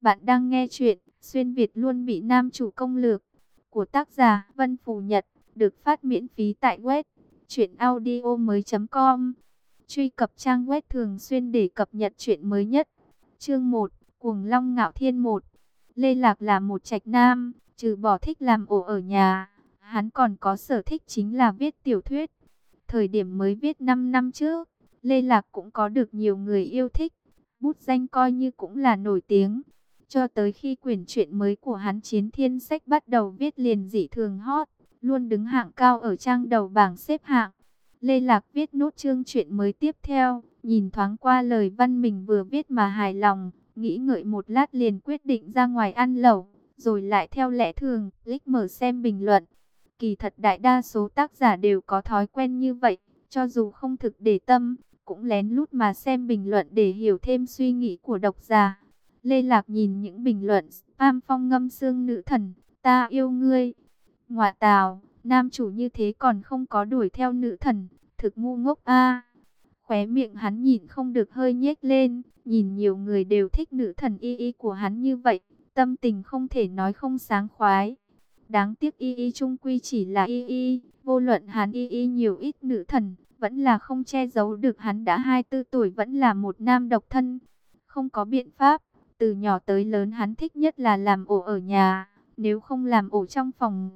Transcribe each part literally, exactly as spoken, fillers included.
Bạn đang nghe chuyện Xuyên Việt luôn bị nam chủ công lược của tác giả Vân Phù Nhật, được phát miễn phí tại web truyện audio mới chấm com. Truy cập trang web thường xuyên để cập nhật chuyện mới nhất. Chương một, Cuồng Long Ngạo Thiên một. Lê Lạc là một trạch nam, trừ bỏ thích làm ổ ở nhà, hắn còn có sở thích chính là viết tiểu thuyết. Thời điểm mới viết năm năm trước, Lê Lạc cũng có được nhiều người yêu thích, bút danh coi như cũng là nổi tiếng. Cho tới khi quyển truyện mới của hắn Chiến Thiên Sách bắt đầu viết liền dị thường hot, luôn đứng hạng cao ở trang đầu bảng xếp hạng. Lê Lạc viết nốt chương truyện mới tiếp theo, nhìn thoáng qua lời văn mình vừa viết mà hài lòng, nghĩ ngợi một lát liền quyết định ra ngoài ăn lẩu, rồi lại theo lẽ thường, click mở xem bình luận. Kỳ thật đại đa số tác giả đều có thói quen như vậy, cho dù không thực để tâm, cũng lén lút mà xem bình luận để hiểu thêm suy nghĩ của độc giả. Lê Lạc nhìn những bình luận spam phong ngâm xương nữ thần, ta yêu ngươi. Ngoạ tào, nam chủ như thế còn không có đuổi theo nữ thần, thực ngu ngốc a. Khóe miệng hắn nhìn không được hơi nhếch lên, nhìn nhiều người đều thích nữ thần y y của hắn như vậy, tâm tình không thể nói không sáng khoái. Đáng tiếc y y chung quy chỉ là y y, vô luận hắn y y nhiều ít nữ thần, vẫn là không che giấu được hắn đã hai mươi tư tuổi vẫn là một nam độc thân. Không có biện pháp, từ nhỏ tới lớn hắn thích nhất là làm ổ ở nhà, nếu không làm ổ trong phòng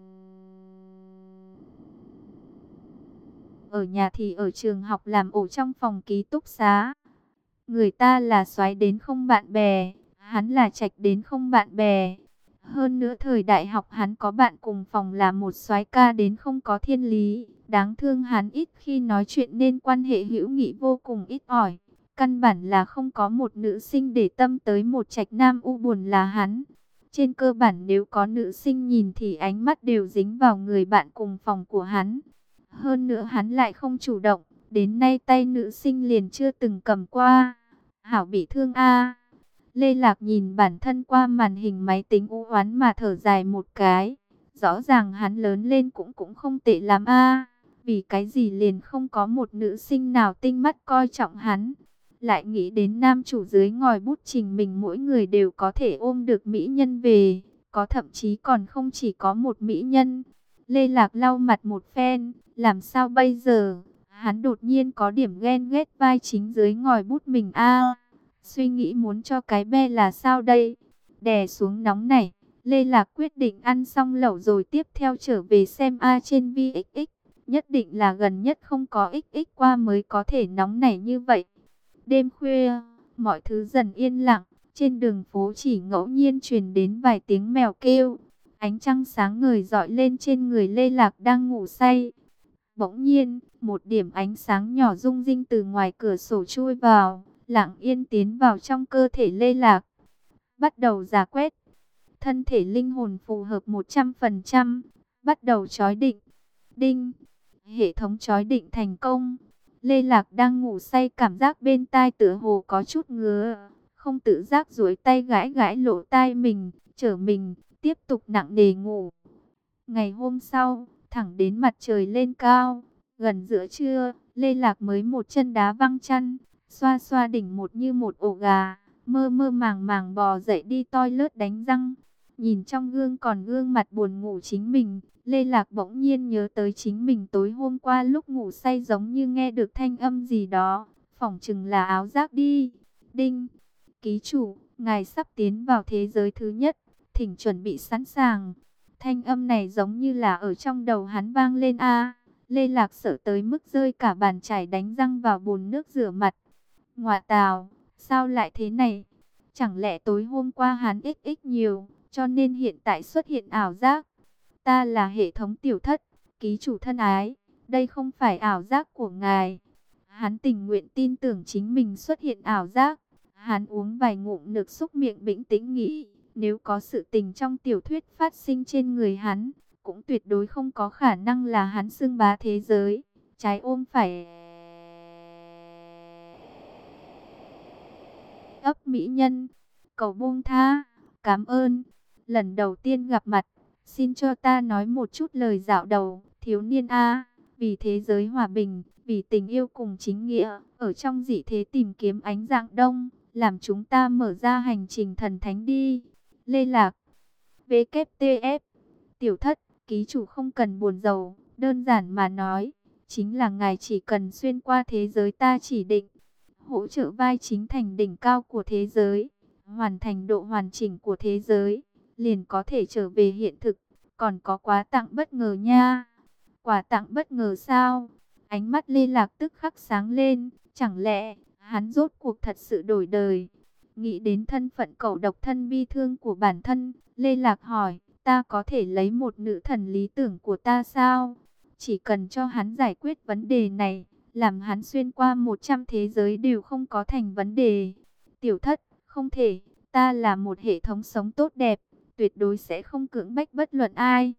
ở nhà thì ở trường học, làm ổ trong phòng ký túc xá. Người ta là soái đến không bạn bè, hắn là trạch đến không bạn bè. Hơn nữa thời đại học hắn có bạn cùng phòng là một soái ca đến không có thiên lý. Đáng thương hắn ít khi nói chuyện nên quan hệ hữu nghị vô cùng ít ỏi. Căn bản là không có một nữ sinh để tâm tới một trạch nam u buồn là hắn. Trên cơ bản nếu có nữ sinh nhìn thì ánh mắt đều dính vào người bạn cùng phòng của hắn. Hơn nữa hắn lại không chủ động, đến nay tay nữ sinh liền chưa từng cầm qua. Hảo bị thương a. Lê Lạc nhìn bản thân qua màn hình máy tính u oán mà thở dài một cái. Rõ ràng hắn lớn lên cũng cũng không tệ lắm a. Vì cái gì liền không có một nữ sinh nào tinh mắt coi trọng hắn. Lại nghĩ đến nam chủ dưới ngòi bút trình mình mỗi người đều có thể ôm được mỹ nhân về. Có thậm chí còn không chỉ có một mỹ nhân. Lê Lạc lau mặt một phen, làm sao bây giờ? Hắn đột nhiên có điểm ghen ghét vai chính dưới ngòi bút mình a. Suy nghĩ muốn cho cái be là sao đây? Đè xuống nóng này, Lê Lạc quyết định ăn xong lẩu rồi tiếp theo trở về xem A trên vê ích ích. Nhất định là gần nhất không có ích ích qua mới có thể nóng nảy như vậy. Đêm khuya, mọi thứ dần yên lặng, trên đường phố chỉ ngẫu nhiên truyền đến vài tiếng mèo kêu. Ánh trăng sáng ngời rọi lên trên người Lê Lạc đang ngủ say. Bỗng nhiên, một điểm ánh sáng nhỏ rung rinh từ ngoài cửa sổ chui vào, lặng yên tiến vào trong cơ thể Lê Lạc. Bắt đầu rà quét, thân thể linh hồn phù hợp một trăm phần trăm, bắt đầu chói định. Đinh, hệ thống chói định thành công. Lê Lạc đang ngủ say, cảm giác bên tai tựa hồ có chút ngứa, không tự giác duỗi tay gãi gãi lỗ tai mình, trở mình, tiếp tục nặng nề ngủ. Ngày hôm sau, thẳng đến mặt trời lên cao, gần giữa trưa, Lê Lạc mới một chân đá văng chăn, xoa xoa đỉnh một như một ổ gà, mơ mơ màng màng bò dậy đi toilet đánh răng. Nhìn trong gương còn gương mặt buồn ngủ chính mình, Lê Lạc bỗng nhiên nhớ tới chính mình tối hôm qua lúc ngủ say giống như nghe được thanh âm gì đó, phỏng chừng là áo giác đi. Đinh, ký chủ, ngài sắp tiến vào thế giới thứ nhất, thỉnh chuẩn bị sẵn sàng. Thanh âm này giống như là ở trong đầu hắn vang lên a. Lê Lạc sợ tới mức rơi cả bàn chải đánh răng vào bồn nước rửa mặt. Ngoạ tào, sao lại thế này? Chẳng lẽ tối hôm qua hắn ích ích nhiều, cho nên hiện tại xuất hiện ảo giác? Ta là hệ thống tiểu thất, ký chủ thân ái, đây không phải ảo giác của ngài. Hắn tình nguyện tin tưởng chính mình xuất hiện ảo giác. Hắn uống vài ngụm nước xúc miệng, bình tĩnh nghĩ, nếu có sự tình trong tiểu thuyết phát sinh trên người hắn, cũng tuyệt đối không có khả năng là hắn xưng bá thế giới, trái ôm phải ấp mỹ nhân. Cầu buông tha, cảm ơn. Lần đầu tiên gặp mặt, xin cho ta nói một chút lời dạo đầu, thiếu niên a. Vì thế giới hòa bình, vì tình yêu cùng chính nghĩa, ở trong dị thế tìm kiếm ánh dạng đông, làm chúng ta mở ra hành trình thần thánh đi. Lê Lạc, vê kép tê ép, tiểu thất, ký chủ không cần buồn rầu, đơn giản mà nói, chính là ngài chỉ cần xuyên qua thế giới ta chỉ định, hỗ trợ vai chính thành đỉnh cao của thế giới, hoàn thành độ hoàn chỉnh của thế giới, liền có thể trở về hiện thực. Còn có quà tặng bất ngờ nha. Quà tặng bất ngờ sao? Ánh mắt Lê Lạc tức khắc sáng lên, chẳng lẽ hắn rốt cuộc thật sự đổi đời? Nghĩ đến thân phận cẩu độc thân bi thương của bản thân, Lê Lạc hỏi, ta có thể lấy một nữ thần lý tưởng của ta sao? Chỉ cần cho hắn giải quyết vấn đề này, làm hắn xuyên qua một trăm thế giới đều không có thành vấn đề. Tiểu thất, không thể, ta là một hệ thống sống tốt đẹp, tuyệt đối sẽ không cưỡng bách bất luận ai.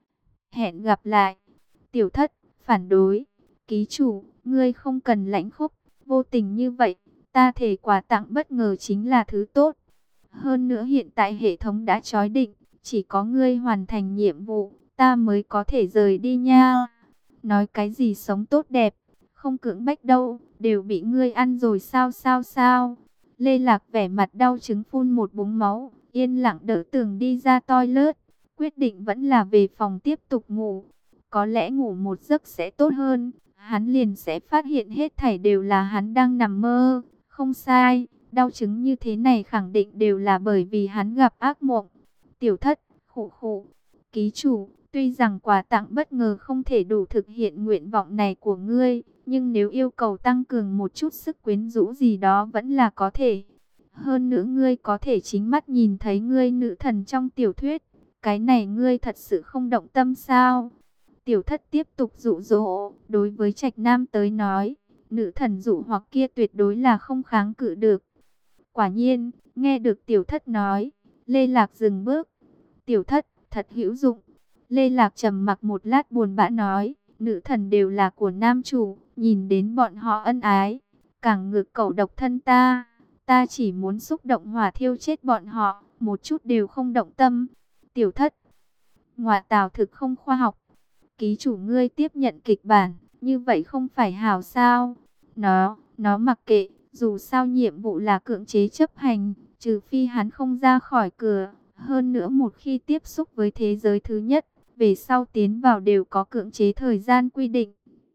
Hẹn gặp lại. Tiểu thất, phản đối. Ký chủ, ngươi không cần lãnh khúc, vô tình như vậy, ta thể quà tặng bất ngờ chính là thứ tốt. Hơn nữa hiện tại hệ thống đã chói định, chỉ có ngươi hoàn thành nhiệm vụ, ta mới có thể rời đi nha. Nói cái gì sống tốt đẹp, không cưỡng bách đâu, đều bị ngươi ăn rồi sao sao sao. Lê Lạc vẻ mặt đau chứng phun một búng máu, yên lặng đỡ tường đi ra toilet, quyết định vẫn là về phòng tiếp tục ngủ. Có lẽ ngủ một giấc sẽ tốt hơn, hắn liền sẽ phát hiện hết thảy đều là hắn đang nằm mơ. Không sai, đau chứng như thế này khẳng định đều là bởi vì hắn gặp ác mộng. Tiểu thất, khụ khụ, ký chủ, tuy rằng quà tặng bất ngờ không thể đủ thực hiện nguyện vọng này của ngươi, nhưng nếu yêu cầu tăng cường một chút sức quyến rũ gì đó vẫn là có thể. Hơn nữa ngươi có thể chính mắt nhìn thấy ngươi nữ thần trong tiểu thuyết, cái này ngươi thật sự không động tâm sao? Tiểu thất tiếp tục dụ dỗ, đối với Trạch Nam tới nói, nữ thần dụ hoặc kia tuyệt đối là không kháng cự được. Quả nhiên, nghe được tiểu thất nói, Lê Lạc dừng bước. Tiểu thất, thật hữu dụng. Lê Lạc trầm mặc một lát buồn bã nói, nữ thần đều là của nam chủ, nhìn đến bọn họ ân ái, càng ngược cẩu độc thân ta. Ta chỉ muốn xúc động hỏa thiêu chết bọn họ, một chút đều không động tâm. Tiểu thất, ngọa tào thực không khoa học. Ký chủ ngươi tiếp nhận kịch bản, như vậy không phải hảo sao? Nó, nó mặc kệ, dù sao nhiệm vụ là cưỡng chế chấp hành, trừ phi hắn không ra khỏi cửa. Hơn nữa một khi tiếp xúc với thế giới thứ nhất, về sau tiến vào đều có cưỡng chế thời gian quy định.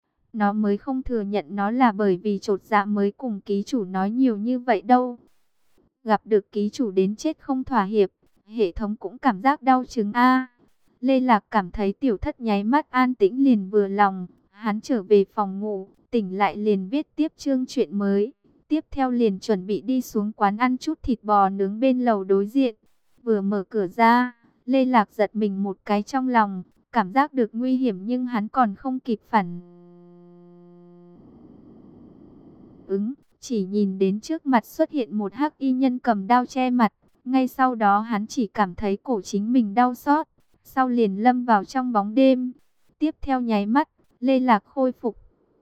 Nó mới không thừa nhận nó là bởi vì chột dạ mới cùng ký chủ nói nhiều như vậy đâu. Gặp được ký chủ đến chết không thỏa hiệp, hệ thống cũng cảm giác đau chứng a. Lê Lạc cảm thấy tiểu thất nháy mắt an tĩnh liền vừa lòng, hắn trở về phòng ngủ, tỉnh lại liền viết tiếp chương chuyện mới. Tiếp theo liền chuẩn bị đi xuống quán ăn chút thịt bò nướng bên lầu đối diện. Vừa mở cửa ra, Lê Lạc giật mình một cái trong lòng, cảm giác được nguy hiểm nhưng hắn còn không kịp phản ứng, chỉ nhìn đến trước mặt xuất hiện một hắc y nhân cầm đao che mặt, ngay sau đó hắn chỉ cảm thấy cổ chính mình đau xót, sau liền lâm vào trong bóng đêm. Tiếp theo nháy mắt, Lê Lạc khôi phục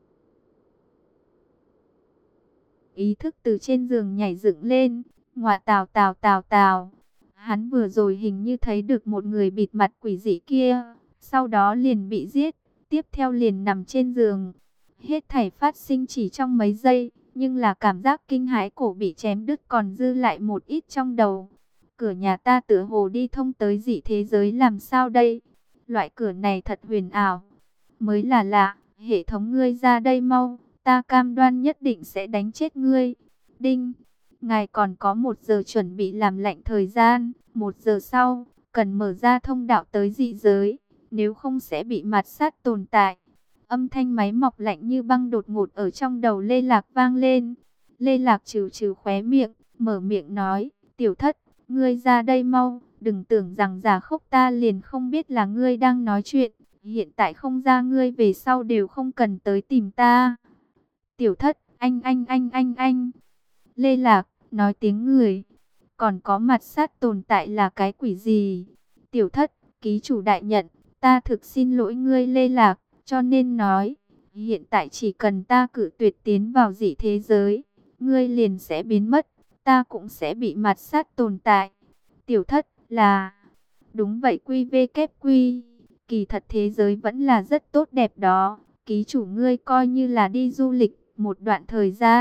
ý thức, từ trên giường nhảy dựng lên, ngọa tào tào tào tào. Hắn vừa rồi hình như thấy được một người bịt mặt quỷ dị kia, sau đó liền bị giết, tiếp theo liền nằm trên giường. Hết thảy phát sinh chỉ trong mấy giây, nhưng là cảm giác kinh hãi cổ bị chém đứt còn dư lại một ít trong đầu. Cửa nhà ta tựa hồ đi thông tới dị thế giới làm sao đây? Loại cửa này thật huyền ảo. Mới là lạ, hệ thống ngươi ra đây mau, ta cam đoan nhất định sẽ đánh chết ngươi. Đinh, ngài còn có một giờ chuẩn bị làm lạnh thời gian, một giờ sau, cần mở ra thông đạo tới dị giới, nếu không sẽ bị mạt sát tồn tại. Âm thanh máy móc lạnh như băng đột ngột ở trong đầu Lê Lạc vang lên. Lê Lạc trừ trừ khóe miệng, mở miệng nói, tiểu thất, ngươi ra đây mau, đừng tưởng rằng giả khốc ta liền không biết là ngươi đang nói chuyện. Hiện tại không ra ngươi về sau đều không cần tới tìm ta. Tiểu thất, anh anh anh anh anh. Lê Lạc, nói tiếng người. Còn có mặt sát tồn tại là cái quỷ gì? Tiểu thất, ký chủ đại nhận, ta thực xin lỗi ngươi Lê Lạc, cho nên nói, hiện tại chỉ cần ta cử tuyệt tiến vào dị thế giới, ngươi liền sẽ biến mất, ta cũng sẽ bị mặt sát tồn tại. Tiểu thất, là... Đúng vậy quy vê kép quy, kỳ thật thế giới vẫn là rất tốt đẹp đó, ký chủ ngươi coi như là đi du lịch một đoạn thời gian,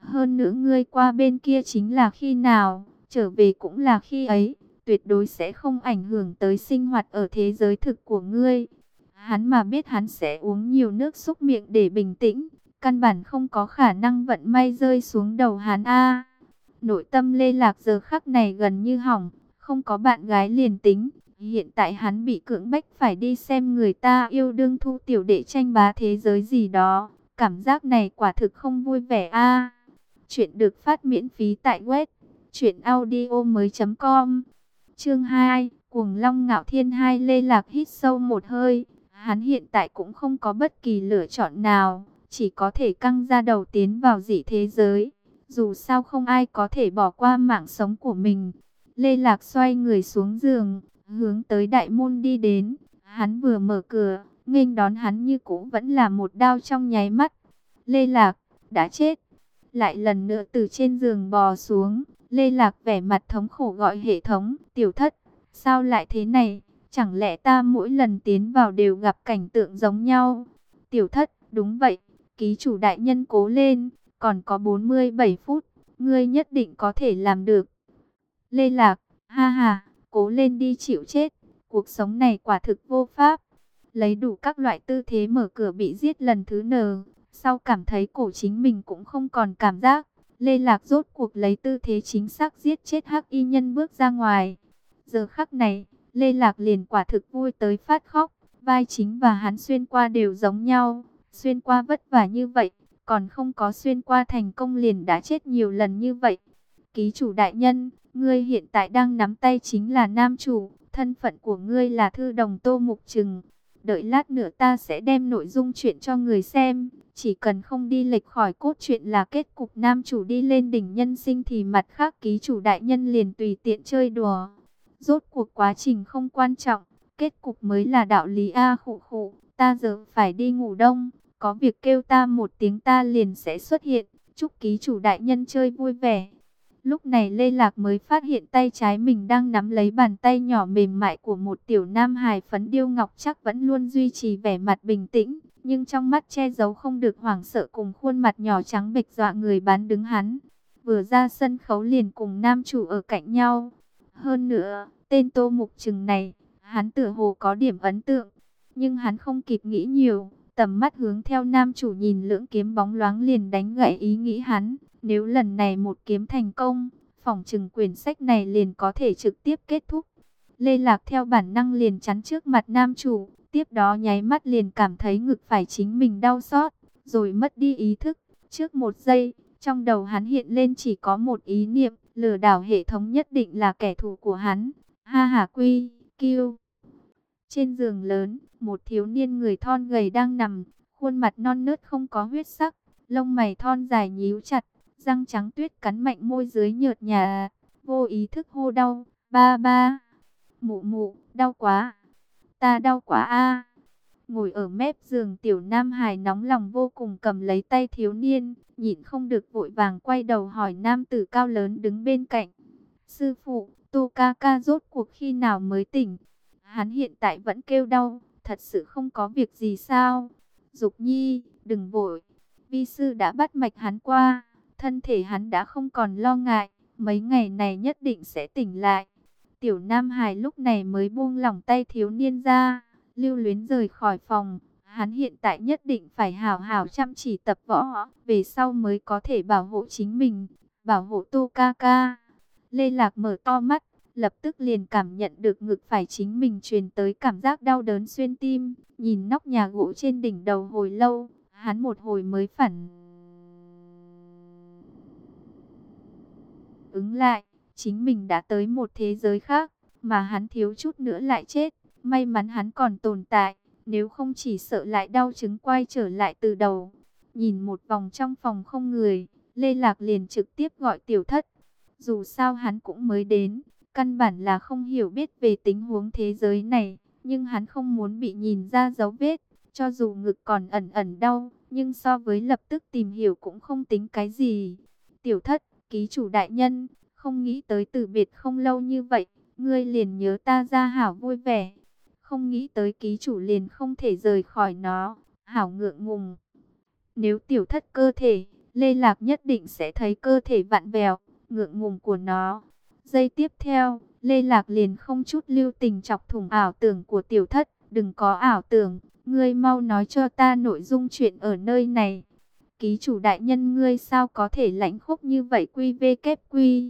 Hơn nữa ngươi qua bên kia chính là khi nào, trở về cũng là khi ấy, tuyệt đối sẽ không ảnh hưởng tới sinh hoạt ở thế giới thực của ngươi. Hắn mà biết hắn sẽ uống nhiều nước súc miệng để bình tĩnh, căn bản không có khả năng vận may rơi xuống đầu hắn a. Nội tâm Lê Lạc giờ khắc này gần như hỏng, không có bạn gái liền tính. Hiện tại hắn bị cưỡng bách phải đi xem người ta yêu đương thu tiểu đệ tranh bá thế giới gì đó. Cảm giác này quả thực không vui vẻ a. Chuyện được phát miễn phí tại web truyện audio mới chấm com. Chương hai, Cuồng Long Ngạo Thiên hai. Lê Lạc hít sâu một hơi. Hắn hiện tại cũng không có bất kỳ lựa chọn nào, chỉ có thể căng ra đầu tiến vào dị thế giới. Dù sao không ai có thể bỏ qua mạng sống của mình. Lê Lạc xoay người xuống giường, hướng tới đại môn đi đến. Hắn vừa mở cửa, nghênh đón hắn như cũ vẫn là một đao trong nháy mắt. Lê Lạc, đã chết. Lại lần nữa từ trên giường bò xuống, Lê Lạc vẻ mặt thống khổ gọi hệ thống, tiểu thất, sao lại thế này? Chẳng lẽ ta mỗi lần tiến vào đều gặp cảnh tượng giống nhau? Tiểu thất, đúng vậy, ký chủ đại nhân cố lên, còn có bốn mươi bảy phút, ngươi nhất định có thể làm được. Lê Lạc, ha ha, cố lên đi chịu chết, cuộc sống này quả thực vô pháp. Lấy đủ các loại tư thế mở cửa bị giết lần thứ nờ, sau cảm thấy cổ chính mình cũng không còn cảm giác. Lê Lạc rốt cuộc lấy tư thế chính xác giết chết hắc y nhân bước ra ngoài. Giờ khắc này, Lê Lạc liền quả thực vui tới phát khóc. Vai chính và hắn xuyên qua đều giống nhau. Xuyên qua vất vả như vậy, còn không có xuyên qua thành công liền đã chết nhiều lần như vậy. Ký chủ đại nhân, ngươi hiện tại đang nắm tay chính là nam chủ. Thân phận của ngươi là thư đồng Tô Mục Trừng. Đợi lát nữa ta sẽ đem nội dung chuyện cho người xem. Chỉ cần không đi lệch khỏi cốt truyện là kết cục nam chủ đi lên đỉnh nhân sinh thì mặt khác ký chủ đại nhân liền tùy tiện chơi đùa. Rốt cuộc quá trình không quan trọng, kết cục mới là đạo lý a. Khụ khụ, ta giờ phải đi ngủ đông, có việc kêu ta một tiếng ta liền sẽ xuất hiện. Chúc ký chủ đại nhân chơi vui vẻ. Lúc này Lê Lạc mới phát hiện tay trái mình đang nắm lấy bàn tay nhỏ mềm mại của một tiểu nam hài phấn điêu ngọc chắc vẫn luôn duy trì vẻ mặt bình tĩnh. Nhưng trong mắt che giấu không được hoảng sợ cùng khuôn mặt nhỏ trắng bệch dọa người bán đứng hắn. Vừa ra sân khấu liền cùng nam chủ ở cạnh nhau. Hơn nữa, tên Tô Mục Trừng này, hắn tựa hồ có điểm ấn tượng. Nhưng hắn không kịp nghĩ nhiều, tầm mắt hướng theo nam chủ nhìn lưỡng kiếm bóng loáng liền đánh gãy ý nghĩ hắn. Nếu lần này một kiếm thành công, phỏng chừng quyển sách này liền có thể trực tiếp kết thúc. Lê Lạc theo bản năng liền chắn trước mặt nam chủ, tiếp đó nháy mắt liền cảm thấy ngực phải chính mình đau xót, rồi mất đi ý thức. Trước một giây, trong đầu hắn hiện lên chỉ có một ý niệm, lừa đảo hệ thống nhất định là kẻ thù của hắn. Ha ha quy, kiêu. Trên giường lớn, một thiếu niên người thon gầy đang nằm, khuôn mặt non nớt không có huyết sắc, lông mày thon dài nhíu chặt, răng trắng tuyết cắn mạnh môi dưới nhợt nhạt, vô ý thức hô đau, ba ba, mụ mụ, đau quá, ta đau quá a. Ngồi ở mép giường tiểu nam hài nóng lòng vô cùng cầm lấy tay thiếu niên, nhịn không được vội vàng quay đầu hỏi nam tử cao lớn đứng bên cạnh. Sư phụ, Tô ca ca rốt cuộc khi nào mới tỉnh? Hắn hiện tại vẫn kêu đau, thật sự không có việc gì sao? Dục nhi, đừng vội, vi sư đã bắt mạch hắn qua. Thân thể hắn đã không còn lo ngại, mấy ngày này nhất định sẽ tỉnh lại. Tiểu Nam Hải lúc này mới buông lỏng tay thiếu niên ra, lưu luyến rời khỏi phòng. Hắn hiện tại nhất định phải hào hào chăm chỉ tập võ, về sau mới có thể bảo hộ chính mình, bảo hộ Tô ca ca. Lê Lạc mở to mắt, lập tức liền cảm nhận được ngực phải chính mình truyền tới cảm giác đau đớn xuyên tim. Nhìn nóc nhà gỗ trên đỉnh đầu hồi lâu, hắn một hồi mới phản ứng lại, chính mình đã tới một thế giới khác, mà hắn thiếu chút nữa lại chết. May mắn hắn còn tồn tại, nếu không chỉ sợ lại đau chứng quay trở lại từ đầu. Nhìn một vòng trong phòng không người, Lê Lạc liền trực tiếp gọi tiểu thất. Dù sao hắn cũng mới đến, căn bản là không hiểu biết về tình huống thế giới này, nhưng hắn không muốn bị nhìn ra dấu vết. Cho dù ngực còn ẩn ẩn đau, nhưng so với lập tức tìm hiểu cũng không tính cái gì. Tiểu thất, ký chủ đại nhân, không nghĩ tới từ biệt không lâu như vậy, ngươi liền nhớ ta ra hảo vui vẻ. Không nghĩ tới ký chủ liền không thể rời khỏi nó, hảo ngượng ngùng. Nếu tiểu thất cơ thể Lê Lạc nhất định sẽ thấy cơ thể vặn vẹo, ngượng ngùng của nó. Giây tiếp theo, Lê Lạc liền không chút lưu tình chọc thủng ảo tưởng của Tiểu Thất. Đừng có ảo tưởng, ngươi mau nói cho ta nội dung chuyện ở nơi này. Ký chủ đại nhân, ngươi sao có thể lãnh khốc như vậy? Quy vê kép quy.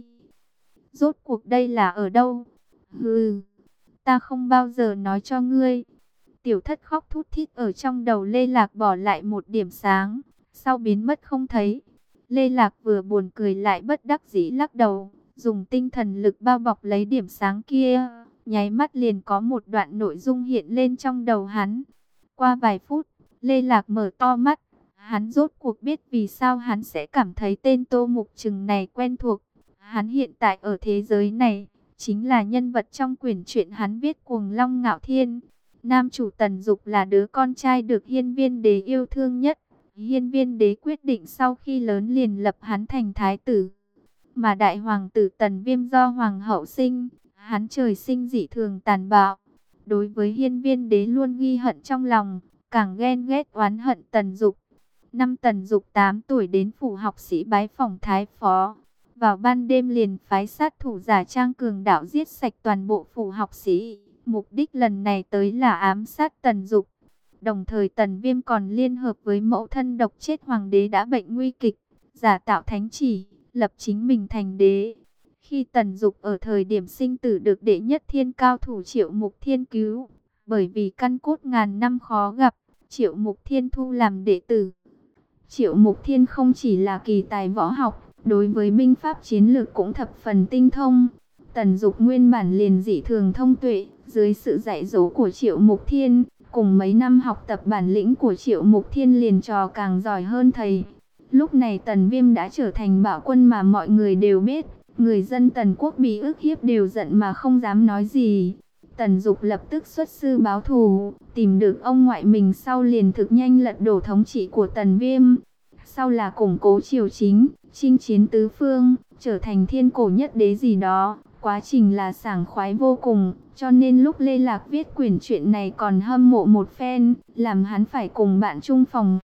Rốt cuộc đây là ở đâu? Hừ, ta không bao giờ nói cho ngươi. Tiểu Thất khóc thút thít ở trong đầu Lê Lạc bỏ lại một điểm sáng, sau biến mất không thấy. Lê Lạc vừa buồn cười lại bất đắc dĩ lắc đầu, dùng tinh thần lực bao bọc lấy điểm sáng kia, nháy mắt liền có một đoạn nội dung hiện lên trong đầu hắn. Qua vài phút, Lê Lạc mở to mắt, hắn rốt cuộc biết vì sao hắn sẽ cảm thấy tên Tô Mục Trừng này quen thuộc. Hắn hiện tại ở thế giới này, chính là nhân vật trong quyển truyện hắn viết Cuồng Long Ngạo Thiên. Nam chủ Tần Dục là đứa con trai được Hiên Viên Đế yêu thương nhất. Hiên Viên Đế quyết định sau khi lớn liền lập hắn thành thái tử. Mà đại hoàng tử Tần Viêm do hoàng hậu sinh, hắn trời sinh dị thường tàn bạo. Đối với Hiên Viên Đế luôn ghi hận trong lòng, càng ghen ghét oán hận Tần Dục. Năm Tần Dục tám tuổi đến phủ học sĩ bái phỏng thái phó. Vào ban đêm liền phái sát thủ giả trang cường đạo giết sạch toàn bộ phủ học sĩ. Mục đích lần này tới là ám sát Tần Dục. Đồng thời Tần Viêm còn liên hợp với mẫu thân độc chết hoàng đế đã bệnh nguy kịch, giả tạo thánh chỉ, lập chính mình thành đế. Khi Tần Dục ở thời điểm sinh tử được đệ nhất thiên cao thủ Triệu Mục Thiên cứu, bởi vì căn cốt ngàn năm khó gặp, Triệu Mục Thiên thu làm đệ tử. Triệu Mục Thiên không chỉ là kỳ tài võ học, đối với binh pháp chiến lược cũng thập phần tinh thông. Tần Dục nguyên bản liền dị thường thông tuệ, dưới sự dạy dỗ của Triệu Mục Thiên, cùng mấy năm học tập bản lĩnh của Triệu Mục Thiên liền trò càng giỏi hơn thầy. Lúc này Tần Viêm đã trở thành bạo quân mà mọi người đều biết, người dân Tần quốc bị ức hiếp đều giận mà không dám nói gì. Tần Dục lập tức xuất sư báo thù, tìm được ông ngoại mình sau liền thực nhanh lật đổ thống trị của Tần Viêm. Sau là củng cố triều chính, chinh chiến tứ phương, trở thành thiên cổ nhất đế gì đó. Quá trình là sảng khoái vô cùng, cho nên lúc Lê Lạc viết quyển truyện này còn hâm mộ một phen, làm hắn phải cùng bạn chung phòng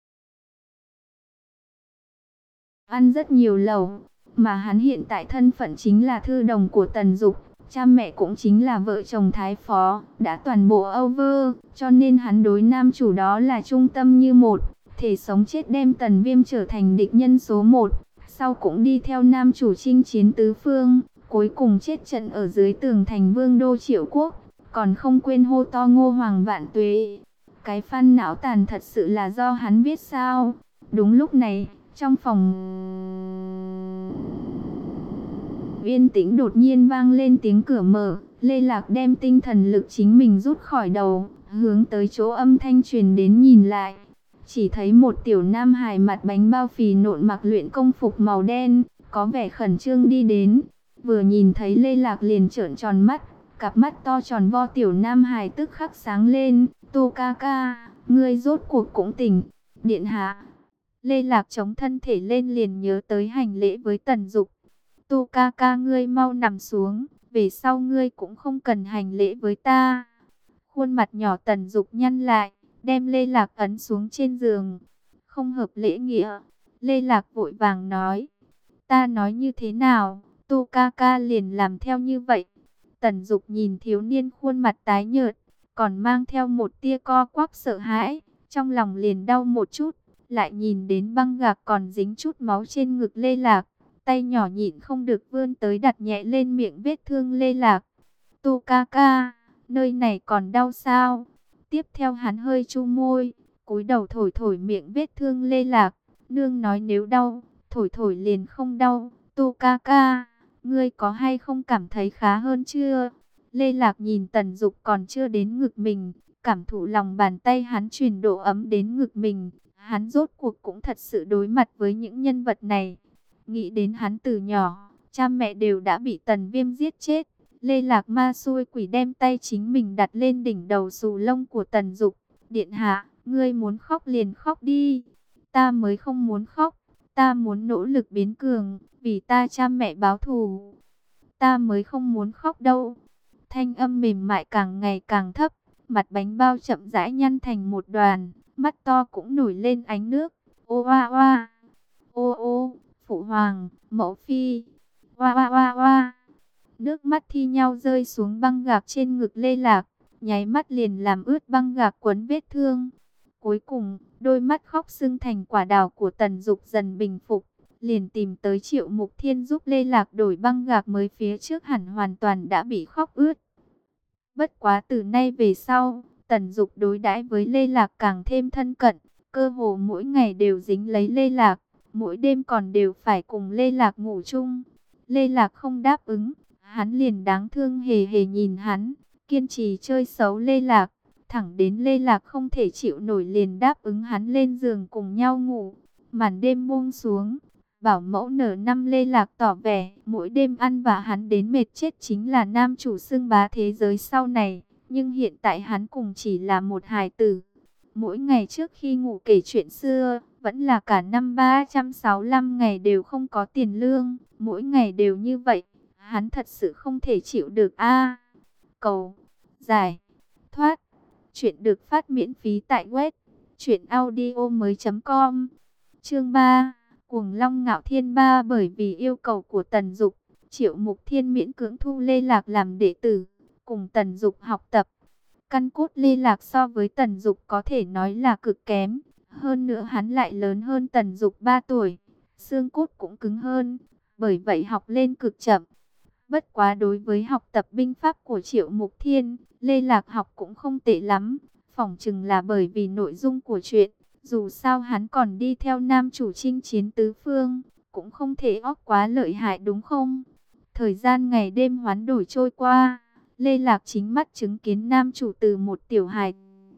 ăn rất nhiều lẩu. Mà hắn hiện tại thân phận chính là thư đồng của Tần Dục, cha mẹ cũng chính là vợ chồng thái phó, đã toàn bộ over, cho nên hắn đối nam chủ đó là trung tâm như một, thể sống chết đem Tần Viêm trở thành địch nhân số một, sau cũng đi theo nam chủ chinh chiến tứ phương, cuối cùng chết trận ở dưới tường thành vương đô Triệu Quốc, còn không quên hô to Ngô Hoàng vạn tuế. Cái fan não tàn thật sự là do hắn viết sao? Đúng lúc này, trong phòng yên tĩnh đột nhiên vang lên tiếng cửa mở. Lê Lạc đem tinh thần lực chính mình rút khỏi đầu, hướng tới chỗ âm thanh truyền đến nhìn lại. Chỉ thấy một tiểu nam hài mặt bánh bao phì nộn mặc luyện công phục màu đen, có vẻ khẩn trương đi đến. Vừa nhìn thấy Lê Lạc liền trợn tròn mắt, cặp mắt to tròn vo tiểu nam hài tức khắc sáng lên. Tô ca ca, ngươi rốt cuộc cũng tỉnh. Điện hạ. Lê Lạc chống thân thể lên liền nhớ tới hành lễ với Tần Dục. Tô ca ca, ngươi mau nằm xuống, về sau ngươi cũng không cần hành lễ với ta. Khuôn mặt nhỏ Tần Dục nhăn lại, đem Lê Lạc ấn xuống trên giường. Không hợp lễ nghĩa. Lê Lạc vội vàng nói. Ta nói như thế nào, Tô ca ca liền làm theo như vậy. Tần Dục nhìn thiếu niên khuôn mặt tái nhợt, còn mang theo một tia co quắp sợ hãi, trong lòng liền đau một chút. Lại nhìn đến băng gạc còn dính chút máu trên ngực Lê Lạc, tay nhỏ nhịn không được vươn tới đặt nhẹ lên miệng vết thương Lê Lạc. Tô ca ca, nơi này còn đau sao? Tiếp theo hắn hơi chu môi, cúi đầu thổi thổi miệng vết thương Lê Lạc. Nương nói nếu đau, thổi thổi liền không đau. Tô ca ca, ngươi có hay không cảm thấy khá hơn chưa? Lê Lạc nhìn Tần Dục còn chưa đến ngực mình, cảm thụ lòng bàn tay hắn truyền độ ấm đến ngực mình. Hắn rốt cuộc cũng thật sự đối mặt với những nhân vật này. Nghĩ đến hắn từ nhỏ, cha mẹ đều đã bị Tần Viêm giết chết. Lê Lạc ma xui quỷ đem tay chính mình đặt lên đỉnh đầu xù lông của Tần Dục. Điện hạ, ngươi muốn khóc liền khóc đi. Ta mới không muốn khóc. Ta muốn nỗ lực biến cường, vì ta cha mẹ báo thù. Ta mới không muốn khóc đâu. Thanh âm mềm mại càng ngày càng thấp. Mặt bánh bao chậm rãi nhăn thành một đoàn. Mắt to cũng nổi lên ánh nước. Ô oa oa. Ô ô, phụ hoàng, mẫu phi. Oa oa oa oa. Nước mắt thi nhau rơi xuống băng gạc trên ngực Lê Lạc, nháy mắt liền làm ướt băng gạc quấn vết thương. Cuối cùng, đôi mắt khóc sưng thành quả đào của Tần Dục dần bình phục, liền tìm tới Triệu Mục Thiên giúp Lê Lạc đổi băng gạc mới phía trước hẳn hoàn toàn đã bị khóc ướt. Bất quá từ nay về sau, Tần Dục đối đãi với Lê Lạc càng thêm thân cận, cơ hồ mỗi ngày đều dính lấy Lê Lạc, mỗi đêm còn đều phải cùng Lê Lạc ngủ chung. Lê Lạc không đáp ứng, hắn liền đáng thương hề hề nhìn hắn, kiên trì chơi xấu Lê Lạc, thẳng đến Lê Lạc không thể chịu nổi liền đáp ứng hắn lên giường cùng nhau ngủ. Màn đêm buông xuống, bảo mẫu nở năm Lê Lạc tỏ vẻ mỗi đêm ăn vạ hắn đến mệt chết chính là nam chủ xưng bá thế giới sau này, nhưng hiện tại hắn cùng chỉ là một hài tử. Mỗi ngày trước khi ngủ kể chuyện xưa, vẫn là cả năm ba trăm sáu mươi lăm ngày đều không có tiền lương, mỗi ngày đều như vậy, hắn thật sự không thể chịu được a. Cầu giải thoát. Chuyện được phát miễn phí tại web truyện audio mới chấm com. Chương ba. Cuồng Long Ngạo Thiên Ba. Bởi vì yêu cầu của Tần Dục, Triệu Mục Thiên miễn cưỡng thu Lê Lạc làm đệ tử, cùng Tần Dục học tập. Căn cốt Lê Lạc so với Tần Dục có thể nói là cực kém, hơn nữa hắn lại lớn hơn Tần Dục ba tuổi, xương cốt cũng cứng hơn, bởi vậy học lên cực chậm. Bất quá đối với học tập binh pháp của Triệu Mục Thiên, Lê Lạc học cũng không tệ lắm, phỏng chừng là bởi vì nội dung của chuyện, dù sao hắn còn đi theo nam chủ chinh chiến tứ phương, cũng không thể óc quá lợi hại đúng không? Thời gian ngày đêm hoán đổi trôi qua, Lê Lạc chính mắt chứng kiến nam chủ từ một tiểu hài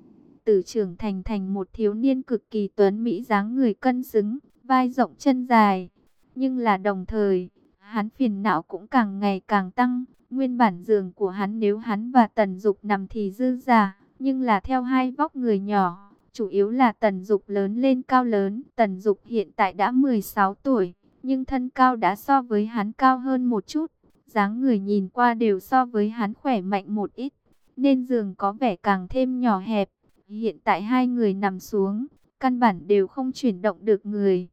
tử trưởng thành thành một thiếu niên cực kỳ tuấn mỹ, dáng người cân xứng, vai rộng chân dài. Nhưng là đồng thời, hắn phiền não cũng càng ngày càng tăng. Nguyên bản giường của hắn nếu hắn và Tần Dục nằm thì dư giả, nhưng là theo hai vóc người nhỏ, chủ yếu là Tần Dục lớn lên cao lớn. Tần Dục hiện tại đã mười sáu tuổi, nhưng thân cao đã so với hắn cao hơn một chút. Dáng người nhìn qua đều so với hắn khỏe mạnh một ít, nên giường có vẻ càng thêm nhỏ hẹp. Hiện tại hai người nằm xuống, căn bản đều không chuyển động được người.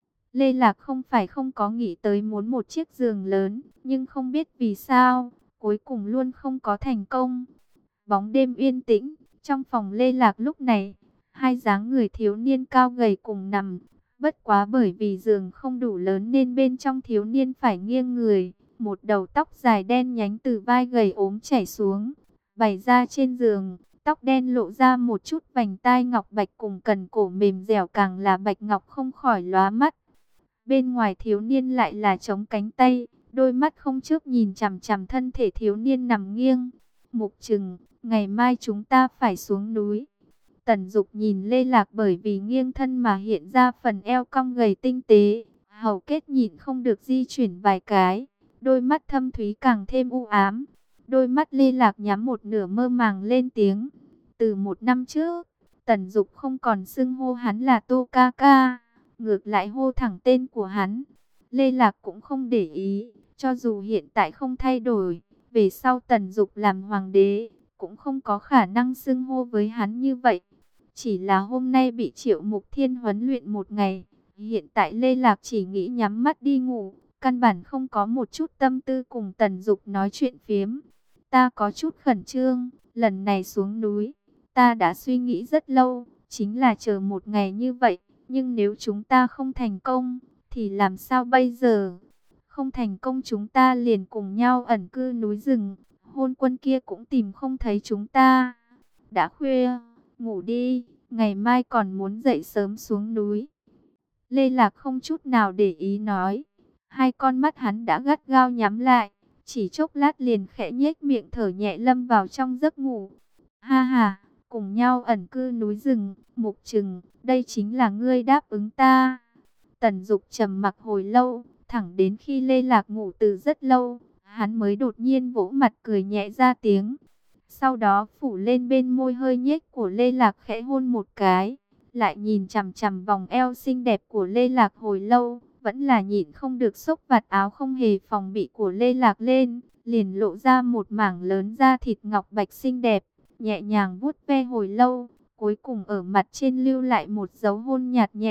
Lê Lạc không phải không có nghĩ tới muốn một chiếc giường lớn, nhưng không biết vì sao, cuối cùng luôn không có thành công. Bóng đêm yên tĩnh, trong phòng Lê Lạc lúc này, hai dáng người thiếu niên cao gầy cùng nằm. Bất quá bởi vì giường không đủ lớn nên bên trong thiếu niên phải nghiêng người, một đầu tóc dài đen nhánh từ vai gầy ốm chảy xuống, bày ra trên giường. Tóc đen lộ ra một chút vành tai ngọc bạch cùng cần cổ mềm dẻo càng là bạch ngọc không khỏi lóa mắt. Bên ngoài thiếu niên lại là chống cánh tay, đôi mắt không chớp nhìn chằm chằm thân thể thiếu niên nằm nghiêng. Mục Trừng, ngày mai chúng ta phải xuống núi. Tần Dục nhìn Lê Lạc bởi vì nghiêng thân mà hiện ra phần eo cong gầy tinh tế, hầu kết nhịn không được di chuyển vài cái, đôi mắt thâm thúy càng thêm u ám. Đôi mắt Lê Lạc nhắm một nửa mơ màng lên tiếng. Từ một năm trước, Tần Dục không còn xưng hô hắn là Tô ca ca, ngược lại hô thẳng tên của hắn. Lê Lạc cũng không để ý, cho dù hiện tại không thay đổi, về sau Tần Dục làm hoàng đế, cũng không có khả năng xưng hô với hắn như vậy. Chỉ là hôm nay bị Triệu Mục Thiên huấn luyện một ngày, hiện tại Lê Lạc chỉ nghĩ nhắm mắt đi ngủ, căn bản không có một chút tâm tư cùng Tần Dục nói chuyện phiếm. Ta có chút khẩn trương, lần này xuống núi, ta đã suy nghĩ rất lâu, chính là chờ một ngày như vậy, nhưng nếu chúng ta không thành công, thì làm sao bây giờ? Không thành công chúng ta liền cùng nhau ẩn cư núi rừng, hôn quân kia cũng tìm không thấy chúng ta. Đã khuya, ngủ đi, ngày mai còn muốn dậy sớm xuống núi. Lê Lạc không chút nào để ý nói, hai con mắt hắn đã gắt gao nhắm lại. Chỉ chốc lát liền khẽ nhếch miệng thở nhẹ lâm vào trong giấc ngủ. Ha ha, cùng nhau ẩn cư núi rừng, Mục Trừng, đây chính là ngươi đáp ứng ta. Tần Dục trầm mặc hồi lâu, thẳng đến khi Lê Lạc ngủ từ rất lâu, hắn mới đột nhiên vỗ mặt cười nhẹ ra tiếng. Sau đó phủ lên bên môi hơi nhếch của Lê Lạc khẽ hôn một cái, lại nhìn chằm chằm vòng eo xinh đẹp của Lê Lạc hồi lâu. Vẫn là nhịn không được xốc vạt áo không hề phòng bị của Lê Lạc lên, liền lộ ra một mảng lớn da thịt ngọc bạch xinh đẹp, nhẹ nhàng vuốt ve hồi lâu, cuối cùng ở mặt trên lưu lại một dấu hôn nhạt nhẽo,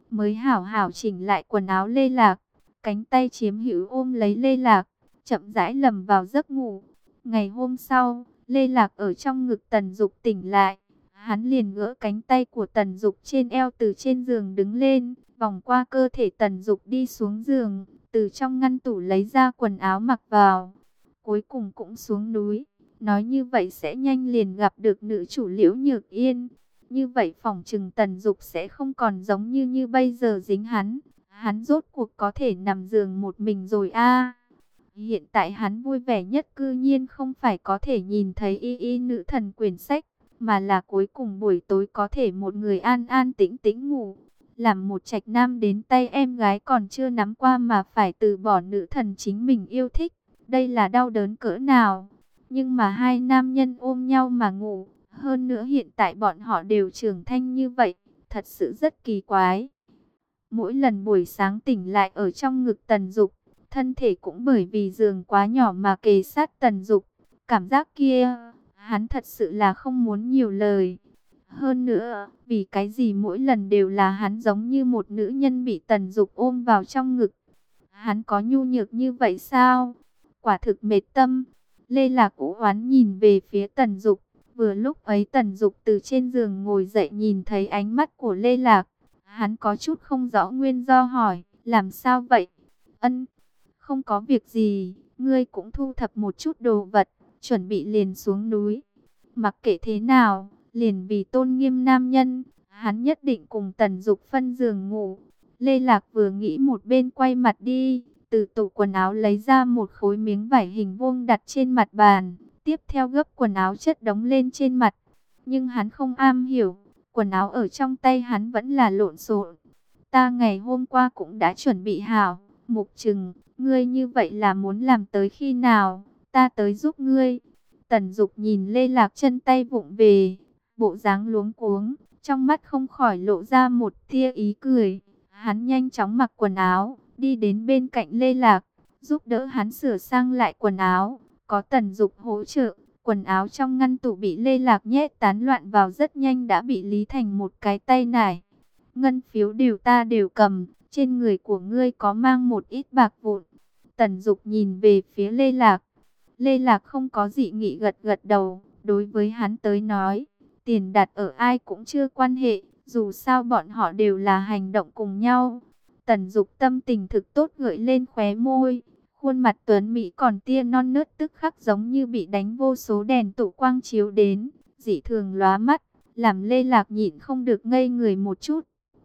mới hảo hảo chỉnh lại quần áo Lê Lạc, cánh tay chiếm hữu ôm lấy Lê Lạc, chậm rãi lầm vào giấc ngủ. Ngày hôm sau, Lê Lạc ở trong ngực Tần Dục tỉnh lại, hắn liền gỡ cánh tay của Tần Dục trên eo từ trên giường đứng lên, vòng qua cơ thể Tần Dục đi xuống giường, từ trong ngăn tủ lấy ra quần áo mặc vào. Cuối cùng cũng xuống núi, nói như vậy sẽ nhanh liền gặp được nữ chủ Liễu Nhược Yên. Như vậy phỏng chừng Tần Dục sẽ không còn giống như như bây giờ dính hắn. Hắn rốt cuộc có thể nằm giường một mình rồi a. Hiện tại hắn vui vẻ nhất cư nhiên không phải có thể nhìn thấy y y nữ thần quyển sách, mà là cuối cùng buổi tối có thể một người an an tĩnh tĩnh ngủ. Làm một trạch nam đến tay em gái còn chưa nắm qua mà phải từ bỏ nữ thần chính mình yêu thích. Đây là đau đớn cỡ nào. Nhưng mà hai nam nhân ôm nhau mà ngủ. Hơn nữa hiện tại bọn họ đều trưởng thành như vậy. Thật sự rất kỳ quái. Mỗi lần buổi sáng tỉnh lại ở trong ngực Tần Dục, thân thể cũng bởi vì giường quá nhỏ mà kề sát Tần Dục. Cảm giác kia, hắn thật sự là không muốn nhiều lời. Hơn nữa, vì cái gì mỗi lần đều là hắn giống như một nữ nhân bị Tần Dục ôm vào trong ngực. Hắn có nhu nhược như vậy sao? Quả thực mệt tâm. Lê Lạc u oán nhìn về phía Tần Dục. Vừa lúc ấy Tần Dục từ trên giường ngồi dậy nhìn thấy ánh mắt của Lê Lạc. Hắn có chút không rõ nguyên do hỏi, làm sao vậy? Ân, không có việc gì, ngươi cũng thu thập một chút đồ vật, chuẩn bị liền xuống núi. Mặc kệ thế nào, liền vì tôn nghiêm nam nhân, hắn nhất định cùng Tần Dục phân giường ngủ. Lê Lạc vừa nghĩ một bên quay mặt đi, từ tủ quần áo lấy ra một khối miếng vải hình vuông đặt trên mặt bàn, tiếp theo gấp quần áo chất đống lên trên mặt. Nhưng hắn không am hiểu, quần áo ở trong tay hắn vẫn là lộn xộn. Ta ngày hôm qua cũng đã chuẩn bị hảo, Mục Trừng, ngươi như vậy là muốn làm tới khi nào, ta tới giúp ngươi. Tần Dục nhìn Lê Lạc chân tay vụng về, bộ dáng luống cuống, trong mắt không khỏi lộ ra một tia ý cười. Hắn nhanh chóng mặc quần áo, đi đến bên cạnh Lê Lạc, giúp đỡ hắn sửa sang lại quần áo. Có Tần Dục hỗ trợ, quần áo trong ngăn tủ bị Lê Lạc nhét tán loạn vào rất nhanh đã bị lý thành một cái tay nải. Ngân phiếu đều ta đều cầm, trên người của ngươi có mang một ít bạc vụn. Tần Dục nhìn về phía Lê Lạc. Lê Lạc không có dị nghị gật gật đầu, đối với hắn tới nói, tiền đặt ở ai cũng chưa quan hệ, dù sao bọn họ đều là hành động cùng nhau. Tần Dục tâm tình thực tốt gợi lên khóe môi, khuôn mặt tuấn mỹ còn tia non nớt tức khắc giống như bị đánh vô số đèn tụ quang chiếu đến, dị thường lóa mắt, làm Lê Lạc nhịn không được ngây người một chút.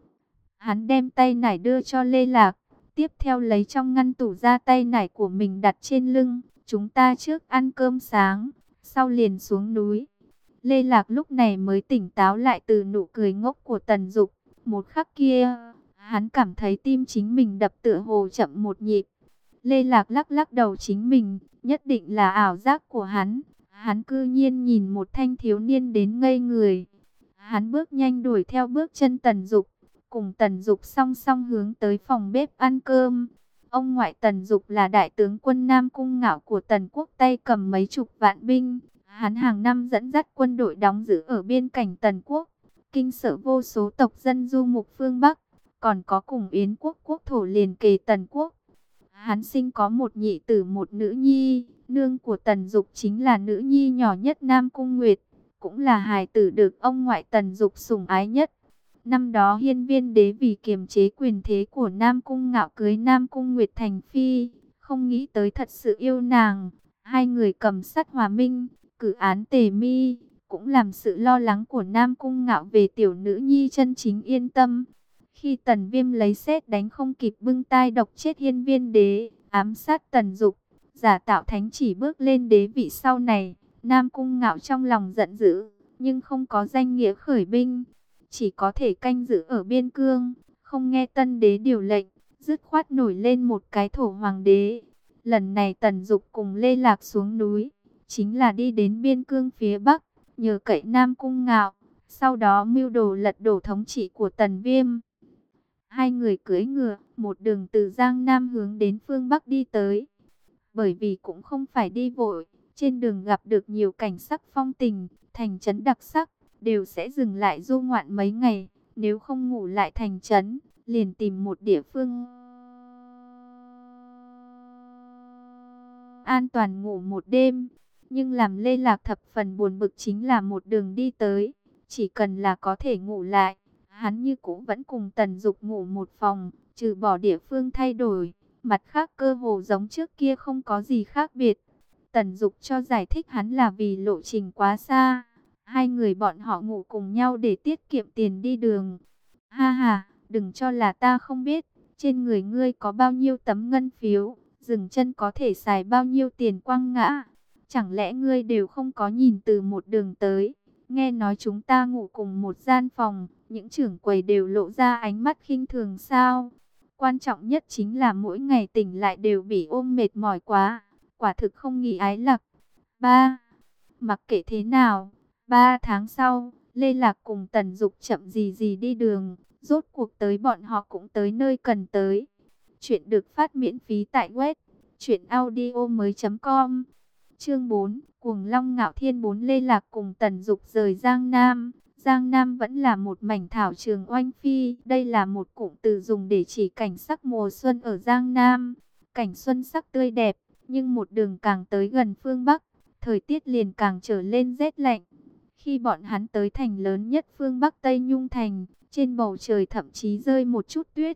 Hắn đem tay nải đưa cho Lê Lạc, tiếp theo lấy trong ngăn tủ ra tay nải của mình đặt trên lưng. Chúng ta trước ăn cơm sáng, sau liền xuống núi. Lê Lạc lúc này mới tỉnh táo lại từ nụ cười ngốc của Tần Dục. Một khắc kia, hắn cảm thấy tim chính mình đập tựa hồ chậm một nhịp. Lê Lạc lắc lắc đầu chính mình, nhất định là ảo giác của hắn. Hắn cư nhiên nhìn một thanh thiếu niên đến ngây người. Hắn bước nhanh đuổi theo bước chân Tần Dục, cùng Tần Dục song song hướng tới phòng bếp ăn cơm. Ông ngoại Tần Dục là đại tướng quân Nam Cung Ngạo của Tần quốc, tay cầm mấy chục vạn binh. Hắn hàng năm dẫn dắt quân đội đóng giữ ở biên cảnh Tần quốc, kinh sợ vô số tộc dân du mục phương Bắc, còn có cùng Yến quốc quốc thổ liền kề Tần quốc. Hắn sinh có một nhị tử một nữ nhi, nương của Tần Dục chính là nữ nhi nhỏ nhất Nam Cung Nguyệt, cũng là hài tử được ông ngoại Tần Dục sủng ái nhất. Năm đó Hiên Viên đế vì kiềm chế quyền thế của Nam Cung Ngạo cưới Nam Cung Nguyệt thành phi, không nghĩ tới thật sự yêu nàng. Hai người cầm sắt hòa minh, cử án tề mi, cũng làm sự lo lắng của Nam Cung Ngạo về tiểu nữ nhi chân chính yên tâm. Khi Tần Viêm lấy sét đánh không kịp bưng tai độc chết Hiên Viên đế, ám sát Tần Dục, giả tạo thánh chỉ bước lên đế vị sau này, Nam Cung Ngạo trong lòng giận dữ, nhưng không có danh nghĩa khởi binh, chỉ có thể canh giữ ở biên cương, không nghe tân đế điều lệnh, dứt khoát nổi lên một cái thổ hoàng đế. Lần này Tần Dục cùng Lê Lạc xuống núi, chính là đi đến biên cương phía Bắc, nhờ cậy Nam Cung Ngạo, sau đó mưu đồ lật đổ thống trị của Tần Viêm. Hai người cưỡi ngựa, một đường từ Giang Nam hướng đến phương Bắc đi tới. Bởi vì cũng không phải đi vội, trên đường gặp được nhiều cảnh sắc phong tình, thành trấn đặc sắc, đều sẽ dừng lại du ngoạn mấy ngày. Nếu không ngủ lại thành trấn, liền tìm một địa phương an toàn ngủ một đêm. Nhưng làm Lê Lạc thập phần buồn bực chính là một đường đi tới, chỉ cần là có thể ngủ lại, hắn như cũ vẫn cùng Tần Dục ngủ một phòng, trừ bỏ địa phương thay đổi, mặt khác cơ hồ giống trước kia không có gì khác biệt. Tần Dục cho giải thích hắn là vì lộ trình quá xa, hai người bọn họ ngủ cùng nhau để tiết kiệm tiền đi đường. Ha ha, đừng cho là ta không biết, trên người ngươi có bao nhiêu tấm ngân phiếu, dừng chân có thể xài bao nhiêu tiền quăng ngã. Chẳng lẽ ngươi đều không có nhìn từ một đường tới? Nghe nói chúng ta ngủ cùng một gian phòng, những trưởng quầy đều lộ ra ánh mắt khinh thường sao? Quan trọng nhất chính là mỗi ngày tỉnh lại đều bị ôm mệt mỏi quá, quả thực không nghĩ ái lạc. Ba, mặc kệ thế nào, ba tháng sau, Lê Lạc cùng Tần Dục chậm gì gì đi đường, rốt cuộc tới bọn họ cũng tới nơi cần tới. Chuyện được phát miễn phí tại web truyện audio mới.com. Chương bốn, Cuồng Long Ngạo Thiên. Bốn Lê Lạc cùng Tần Dục rời Giang Nam. Giang Nam vẫn là một mảnh thảo trường oanh phi. Đây là một cụm từ dùng để chỉ cảnh sắc mùa xuân ở Giang Nam. Cảnh xuân sắc tươi đẹp, nhưng một đường càng tới gần phương Bắc, thời tiết liền càng trở lên rét lạnh. Khi bọn hắn tới thành lớn nhất phương Bắc Tây Nhung Thành, trên bầu trời thậm chí rơi một chút tuyết.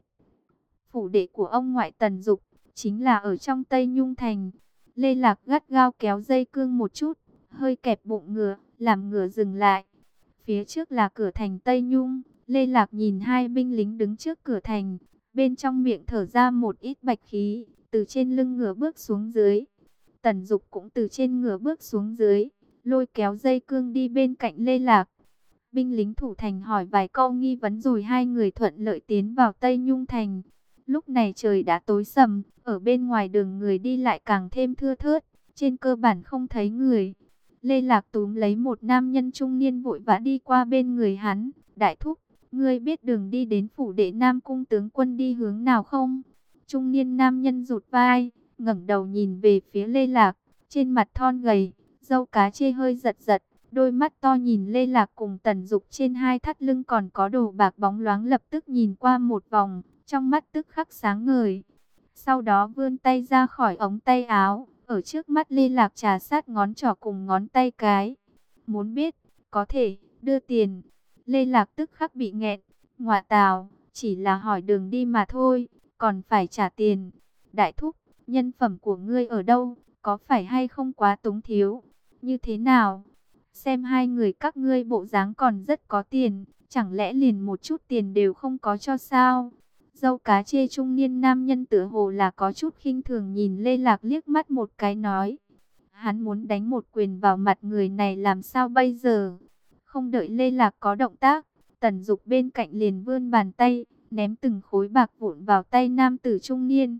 Phủ đệ của ông ngoại Tần Dục chính là ở trong Tây Nhung Thành. Lê Lạc gắt gao kéo dây cương một chút, hơi kẹp bụng ngựa, làm ngựa dừng lại. Phía trước là cửa thành Tây Nhung. Lê Lạc nhìn hai binh lính đứng trước cửa thành, bên trong miệng thở ra một ít bạch khí, từ trên lưng ngựa bước xuống dưới. Tần Dục cũng từ trên ngựa bước xuống dưới, lôi kéo dây cương đi bên cạnh Lê Lạc. Binh lính thủ thành hỏi vài câu nghi vấn rồi hai người thuận lợi tiến vào Tây Nhung Thành. Lúc này trời đã tối sầm, ở bên ngoài đường người đi lại càng thêm thưa thớt, trên cơ bản không thấy người. Lê Lạc túm lấy một nam nhân trung niên vội vã đi qua bên người hắn. Đại thúc, ngươi biết đường đi đến phủ đệ Nam Cung tướng quân đi hướng nào không? Trung niên nam nhân rụt vai, ngẩng đầu nhìn về phía Lê Lạc, trên mặt thon gầy, râu cá chê hơi giật giật, đôi mắt to nhìn Lê Lạc cùng Tần Dục trên hai thắt lưng còn có đồ bạc bóng loáng, lập tức nhìn qua một vòng, trong mắt tức khắc sáng ngời. Sau đó vươn tay ra khỏi ống tay áo, ở trước mắt Lê Lạc trà sát ngón trỏ cùng ngón tay cái. Muốn biết, có thể, đưa tiền. Lê Lạc tức khắc bị nghẹn, ngọa tào, chỉ là hỏi đường đi mà thôi, còn phải trả tiền. Đại thúc, nhân phẩm của ngươi ở đâu, có phải hay không quá túng thiếu? Như thế nào? Xem hai người các ngươi bộ dáng còn rất có tiền, chẳng lẽ liền một chút tiền đều không có cho sao? Dâu cá chê trung niên nam nhân tựa hồ là có chút khinh thường nhìn Lê Lạc liếc mắt một cái nói. Hắn muốn đánh một quyền vào mặt người này làm sao bây giờ? Không đợi Lê Lạc có động tác, Tần Dục bên cạnh liền vươn bàn tay, ném từng khối bạc vụn vào tay nam tử trung niên.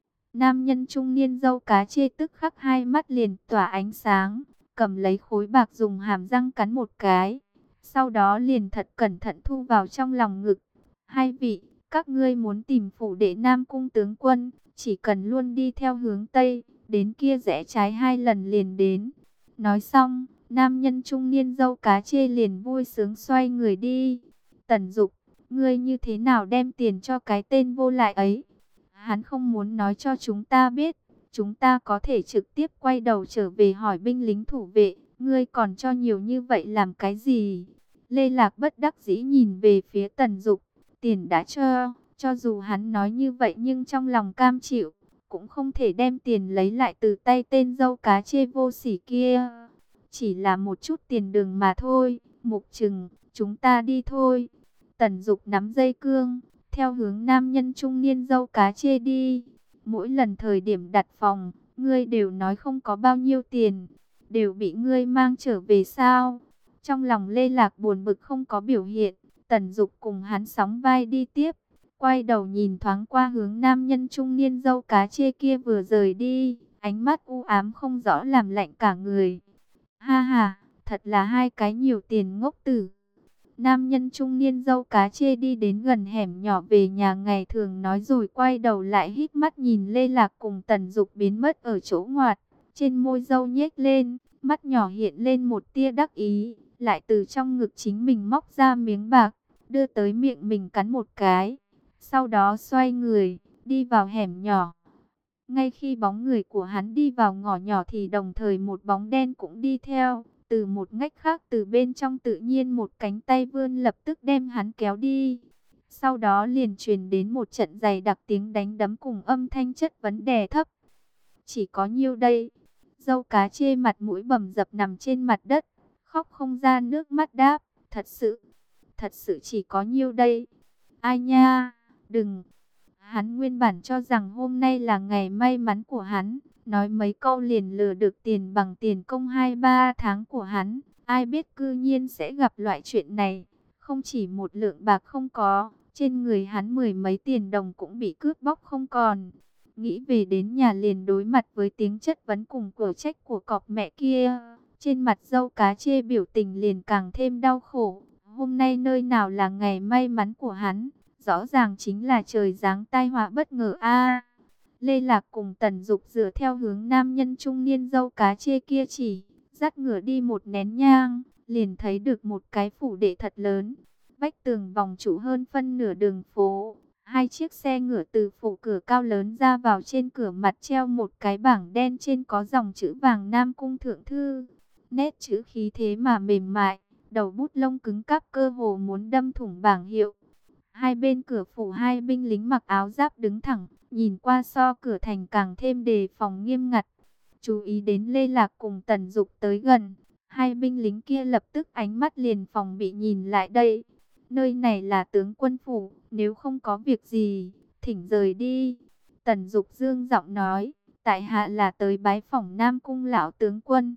Nam nhân trung niên dâu cá chê tức khắc hai mắt liền tỏa ánh sáng, cầm lấy khối bạc dùng hàm răng cắn một cái, sau đó liền thật cẩn thận thu vào trong lòng ngực. Hai vị, các ngươi muốn tìm phủ đệ Nam Cung tướng quân, chỉ cần luôn đi theo hướng Tây, đến kia rẽ trái hai lần liền đến. Nói xong, nam nhân trung niên dâu cá chê liền vui sướng xoay người đi. Tần Dục, ngươi như thế nào đem tiền cho cái tên vô lại ấy? Hắn không muốn nói cho chúng ta biết, chúng ta có thể trực tiếp quay đầu trở về hỏi binh lính thủ vệ, ngươi còn cho nhiều như vậy làm cái gì? Lê Lạc bất đắc dĩ nhìn về phía Tần Dục, tiền đã cho, cho dù hắn nói như vậy nhưng trong lòng cam chịu, cũng không thể đem tiền lấy lại từ tay tên dâu cá chê vô sỉ kia. Chỉ là một chút tiền đường mà thôi, Mục Trừng, chúng ta đi thôi. Tần Dục nắm dây cương, theo hướng nam nhân trung niên dâu cá chê đi. Mỗi lần thời điểm đặt phòng, ngươi đều nói không có bao nhiêu tiền, đều bị ngươi mang trở về sao? Trong lòng Lê Lạc buồn bực không có biểu hiện, Tần Dục cùng hắn sóng vai đi tiếp, quay đầu nhìn thoáng qua hướng nam nhân trung niên dâu cá chê kia vừa rời đi, ánh mắt u ám không rõ làm lạnh cả người. Ha ha, thật là hai cái nhiều tiền ngốc tử. Nam nhân trung niên dâu cá chê đi đến gần hẻm nhỏ về nhà ngày thường nói rồi quay đầu lại híp mắt nhìn Lê Lạc cùng Tần Dục biến mất ở chỗ ngoặt. Trên môi dâu nhếch lên, mắt nhỏ hiện lên một tia đắc ý, lại từ trong ngực chính mình móc ra miếng bạc, đưa tới miệng mình cắn một cái. Sau đó xoay người, đi vào hẻm nhỏ. Ngay khi bóng người của hắn đi vào ngõ nhỏ thì đồng thời một bóng đen cũng đi theo. Từ một ngách khác từ bên trong tự nhiên một cánh tay vươn lập tức đem hắn kéo đi. Sau đó liền truyền đến một trận dày đặc tiếng đánh đấm cùng âm thanh chất vấn đè thấp. Chỉ có nhiêu đây. Dâu cá chê mặt mũi bầm dập nằm trên mặt đất. Khóc không ra nước mắt đáp. Thật sự, thật sự chỉ có nhiêu đây. Ai nha, đừng. Hắn nguyên bản cho rằng hôm nay là ngày may mắn của hắn. Nói mấy câu liền lừa được tiền bằng tiền công hai ba tháng của hắn. Ai biết cư nhiên sẽ gặp loại chuyện này. Không chỉ một lượng bạc không có. Trên người hắn mười mấy tiền đồng cũng bị cướp bóc không còn. Nghĩ về đến nhà liền đối mặt với tiếng chất vấn cùng cửa trách của cọp mẹ kia. Trên mặt dâu cá chê biểu tình liền càng thêm đau khổ. Hôm nay nơi nào là ngày may mắn của hắn. Rõ ràng chính là trời giáng tai họa bất ngờ a. Lê Lạc cùng Tần Dục dựa theo hướng nam nhân trung niên dâu cá chê kia chỉ, dắt ngựa đi một nén nhang, liền thấy được một cái phủ đệ thật lớn. Vách tường vòng trụ hơn phân nửa đường phố. Hai chiếc xe ngựa từ phủ cửa cao lớn ra vào, trên cửa mặt treo một cái bảng đen trên có dòng chữ vàng Nam Cung Thượng Thư. Nét chữ khí thế mà mềm mại, đầu bút lông cứng cáp cơ hồ muốn đâm thủng bảng hiệu. Hai bên cửa phủ hai binh lính mặc áo giáp đứng thẳng, nhìn qua so cửa thành càng thêm đề phòng nghiêm ngặt. Chú ý đến Lê Lạc cùng Tần Dục tới gần, hai binh lính kia lập tức ánh mắt liền phòng bị nhìn lại đây. Nơi này là tướng quân phủ, nếu không có việc gì, thỉnh rời đi. Tần Dục dương giọng nói, tại hạ là tới bái phỏng Nam Cung lão tướng quân.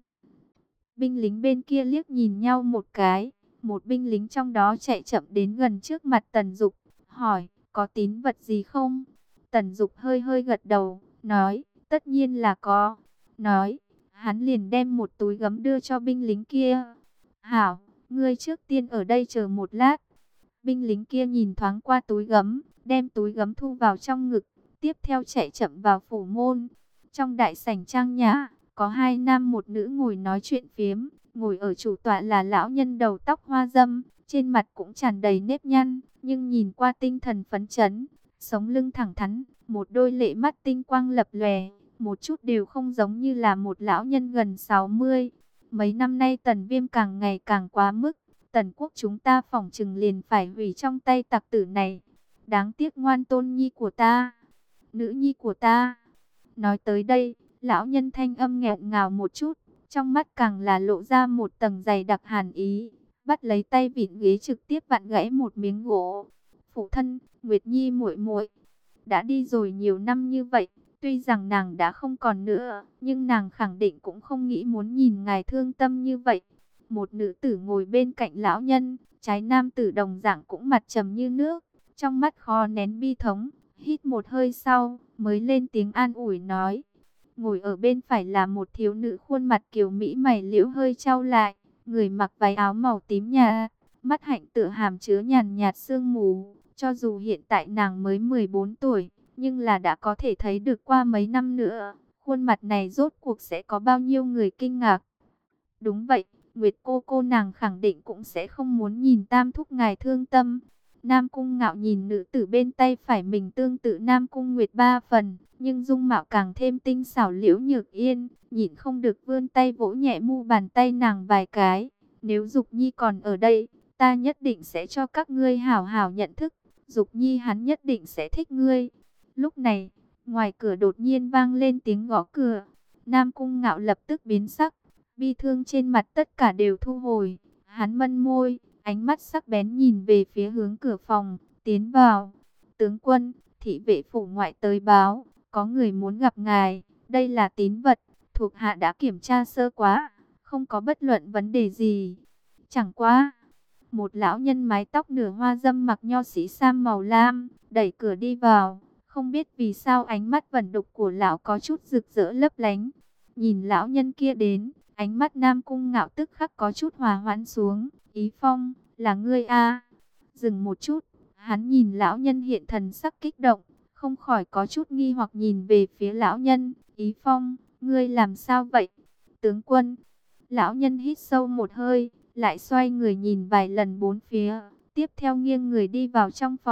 Binh lính bên kia liếc nhìn nhau một cái. Một binh lính trong đó chạy chậm đến gần trước mặt Tần Dục, hỏi, có tín vật gì không? Tần Dục hơi hơi gật đầu, nói, tất nhiên là có. Nói, hắn liền đem một túi gấm đưa cho binh lính kia. Hảo, ngươi trước tiên ở đây chờ một lát. Binh lính kia nhìn thoáng qua túi gấm, đem túi gấm thu vào trong ngực, tiếp theo chạy chậm vào phủ môn. Trong đại sảnh trang nhã, có hai nam một nữ ngồi nói chuyện phiếm. Ngồi ở chủ tọa là lão nhân đầu tóc hoa râm, trên mặt cũng tràn đầy nếp nhăn, nhưng nhìn qua tinh thần phấn chấn, sống lưng thẳng thắn, một đôi lệ mắt tinh quang lập lòe, một chút đều không giống như là một lão nhân gần sáu mươi. Mấy năm nay Tần Viêm càng ngày càng quá mức, Tần quốc chúng ta phỏng chừng liền phải hủy trong tay tặc tử này. Đáng tiếc ngoan tôn nhi của ta, nữ nhi của ta. Nói tới đây, lão nhân thanh âm nghẹn ngào một chút, trong mắt càng là lộ ra một tầng dày đặc hàn ý, bắt lấy tay vịn ghế trực tiếp vặn gãy một miếng gỗ. Phụ thân, Nguyệt Nhi muội muội đã đi rồi nhiều năm như vậy, tuy rằng nàng đã không còn nữa, nhưng nàng khẳng định cũng không nghĩ muốn nhìn ngài thương tâm như vậy. Một nữ tử ngồi bên cạnh lão nhân, trái nam tử đồng dạng cũng mặt trầm như nước, trong mắt khó nén bi thống, hít một hơi sau, mới lên tiếng an ủi nói. Ngồi ở bên phải là một thiếu nữ khuôn mặt kiều mỹ, mày liễu hơi chau lại, người mặc váy áo màu tím nhà, mắt hạnh tựa hàm chứa nhàn nhạt sương mù. Cho dù hiện tại nàng mới mười bốn tuổi, nhưng là đã có thể thấy được qua mấy năm nữa, khuôn mặt này rốt cuộc sẽ có bao nhiêu người kinh ngạc. Đúng vậy, Nguyệt cô cô nàng khẳng định cũng sẽ không muốn nhìn tam thúc ngài thương tâm. Nam Cung Ngạo nhìn nữ tử bên tay phải mình tương tự Nam Cung Nguyệt ba phần, nhưng dung mạo càng thêm tinh xảo. Liễu Nhược Yên nhịn không được vươn tay vỗ nhẹ mu bàn tay nàng vài cái. Nếu Dục Nhi còn ở đây, ta nhất định sẽ cho các ngươi hảo hảo nhận thức. Dục Nhi hắn nhất định sẽ thích ngươi. Lúc này, ngoài cửa đột nhiên vang lên tiếng gõ cửa. Nam Cung Ngạo lập tức biến sắc, bi thương trên mặt tất cả đều thu hồi. Hắn mân môi, ánh mắt sắc bén nhìn về phía hướng cửa phòng, tiến vào. Tướng quân, thị vệ phủ ngoại tới báo, có người muốn gặp ngài, đây là tín vật, thuộc hạ đã kiểm tra sơ quá, không có bất luận vấn đề gì. Chẳng qua, một lão nhân mái tóc nửa hoa dâm mặc nho sĩ sam màu lam, đẩy cửa đi vào, không biết vì sao ánh mắt vẩn đục của lão có chút rực rỡ lấp lánh. Nhìn lão nhân kia đến, ánh mắt Nam Cung Ngạo tức khắc có chút hòa hoãn xuống. Ý Phong, là ngươi a? Dừng một chút, hắn nhìn lão nhân hiện thần sắc kích động, không khỏi có chút nghi hoặc nhìn về phía lão nhân. Ý Phong, ngươi làm sao vậy? Tướng quân. Lão nhân hít sâu một hơi, lại xoay người nhìn vài lần bốn phía, tiếp theo nghiêng người đi vào trong phòng,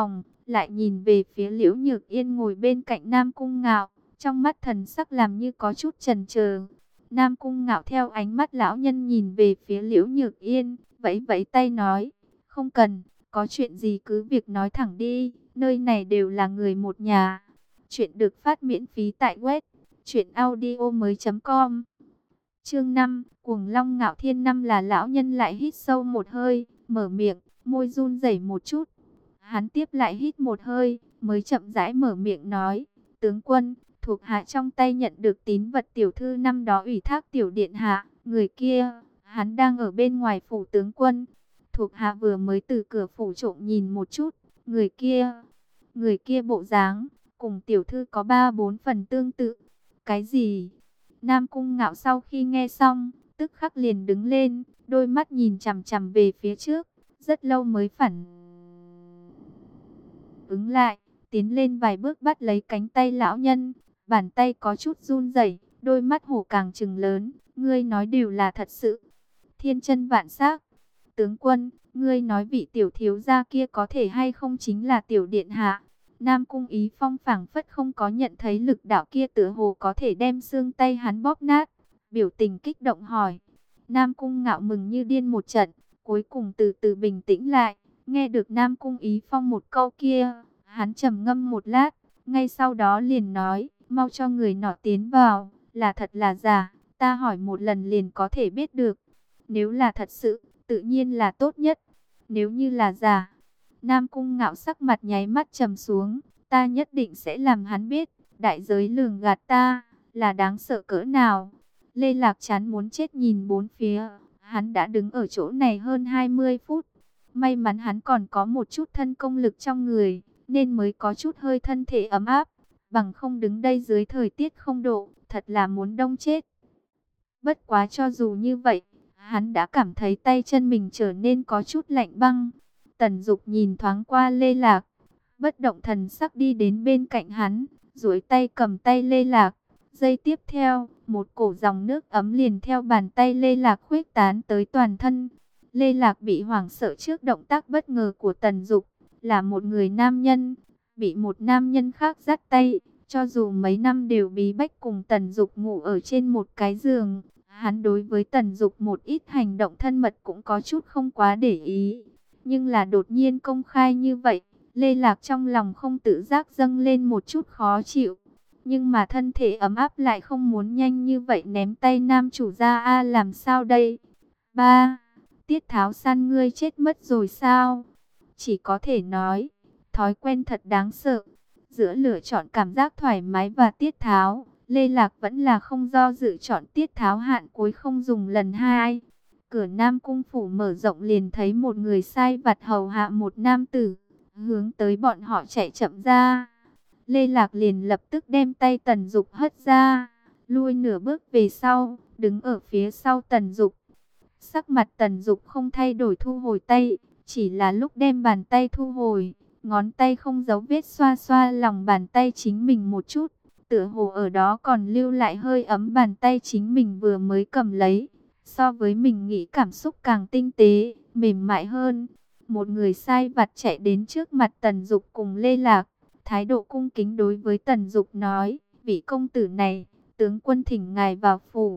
lại nhìn về phía Liễu Nhược Yên ngồi bên cạnh Nam Cung Ngạo, trong mắt thần sắc làm như có chút chần chờ. Nam Cung Ngạo theo ánh mắt lão nhân nhìn về phía Liễu Nhược Yên, vẫy vẫy tay nói, không cần, có chuyện gì cứ việc nói thẳng đi, nơi này đều là người một nhà. Chuyện được phát miễn phí tại web truyện audio mới chấm com. Chương năm, Cuồng Long Ngạo Thiên. Năm là lão nhân lại hít sâu một hơi, mở miệng, môi run rẩy một chút. Hắn tiếp lại hít một hơi, mới chậm rãi mở miệng nói, tướng quân, thuộc hạ trong tay nhận được tín vật tiểu thư năm đó ủy thác tiểu điện hạ, người kia, hắn đang ở bên ngoài phủ tướng quân. Thuộc hạ vừa mới từ cửa phủ trộm nhìn một chút, người kia, người kia bộ dáng, cùng tiểu thư có ba bốn phần tương tự. Cái gì? Nam Cung Ngạo sau khi nghe xong, tức khắc liền đứng lên, đôi mắt nhìn chằm chằm về phía trước, rất lâu mới phản ứng lại, tiến lên vài bước bắt lấy cánh tay lão nhân, bàn tay có chút run rẩy, đôi mắt hổ càng trừng lớn, ngươi nói đều là thật sự. Thiên chân vạn xác, tướng quân, ngươi nói vị tiểu thiếu gia kia có thể hay không chính là tiểu điện hạ? Nam Cung Ý Phong phảng phất không có nhận thấy lực đạo kia tựa hồ có thể đem xương tay hắn bóp nát, biểu tình kích động hỏi. Nam Cung Ngạo mừng như điên một trận, cuối cùng từ từ bình tĩnh lại, nghe được Nam Cung Ý Phong một câu kia, hắn trầm ngâm một lát, ngay sau đó liền nói, mau cho người nọ tiến vào, là thật là giả, ta hỏi một lần liền có thể biết được. Nếu là thật sự, tự nhiên là tốt nhất, nếu như là giả. Nam Cung Ngạo sắc mặt nháy mắt trầm xuống, ta nhất định sẽ làm hắn biết, đại giới lường gạt ta, là đáng sợ cỡ nào. Lê Lạc chán muốn chết nhìn bốn phía, hắn đã đứng ở chỗ này hơn hai mươi phút. May mắn hắn còn có một chút thân công lực trong người, nên mới có chút hơi thân thể ấm áp, bằng không đứng đây dưới thời tiết không độ, thật là muốn đông chết. Bất quá cho dù như vậy, hắn đã cảm thấy tay chân mình trở nên có chút lạnh băng. Tần Dục nhìn thoáng qua Lê Lạc, bất động thần sắc đi đến bên cạnh hắn, duỗi tay cầm tay Lê Lạc. Giây tiếp theo, một cổ dòng nước ấm liền theo bàn tay Lê Lạc khuếch tán tới toàn thân. Lê Lạc bị hoảng sợ trước động tác bất ngờ của Tần Dục, là một người nam nhân, bị một nam nhân khác dắt tay, cho dù mấy năm đều bí bách cùng Tần Dục ngủ ở trên một cái giường, hắn đối với Tần Dục một ít hành động thân mật cũng có chút không quá để ý. Nhưng là đột nhiên công khai như vậy, Lê Lạc trong lòng không tự giác dâng lên một chút khó chịu. Nhưng mà thân thể ấm áp lại không muốn nhanh như vậy ném tay nam chủ ra. A làm sao đây? Ba, Tiết Tháo San ngươi chết mất rồi sao? Chỉ có thể nói, thói quen thật đáng sợ. Giữa lựa chọn cảm giác thoải mái và Tiết Tháo, Lê Lạc vẫn là không do dự chọn Tiết Tháo, hạn cuối không dùng lần hai. Cửa Nam Cung phủ mở rộng liền thấy một người sai vặt hầu hạ một nam tử, hướng tới bọn họ chạy chậm ra. Lê Lạc liền lập tức đem tay Tần Dục hất ra, lui nửa bước về sau, đứng ở phía sau Tần Dục. Sắc mặt Tần Dục không thay đổi thu hồi tay, chỉ là lúc đem bàn tay thu hồi, ngón tay không giấu vết xoa xoa lòng bàn tay chính mình một chút, tựa hồ ở đó còn lưu lại hơi ấm bàn tay chính mình vừa mới cầm lấy. So với mình nghĩ cảm xúc càng tinh tế, mềm mại hơn. Một người sai vặt chạy đến trước mặt Tần Dục cùng Lê Lạc, thái độ cung kính đối với Tần Dục nói, vị công tử này, tướng quân thỉnh ngài vào phủ.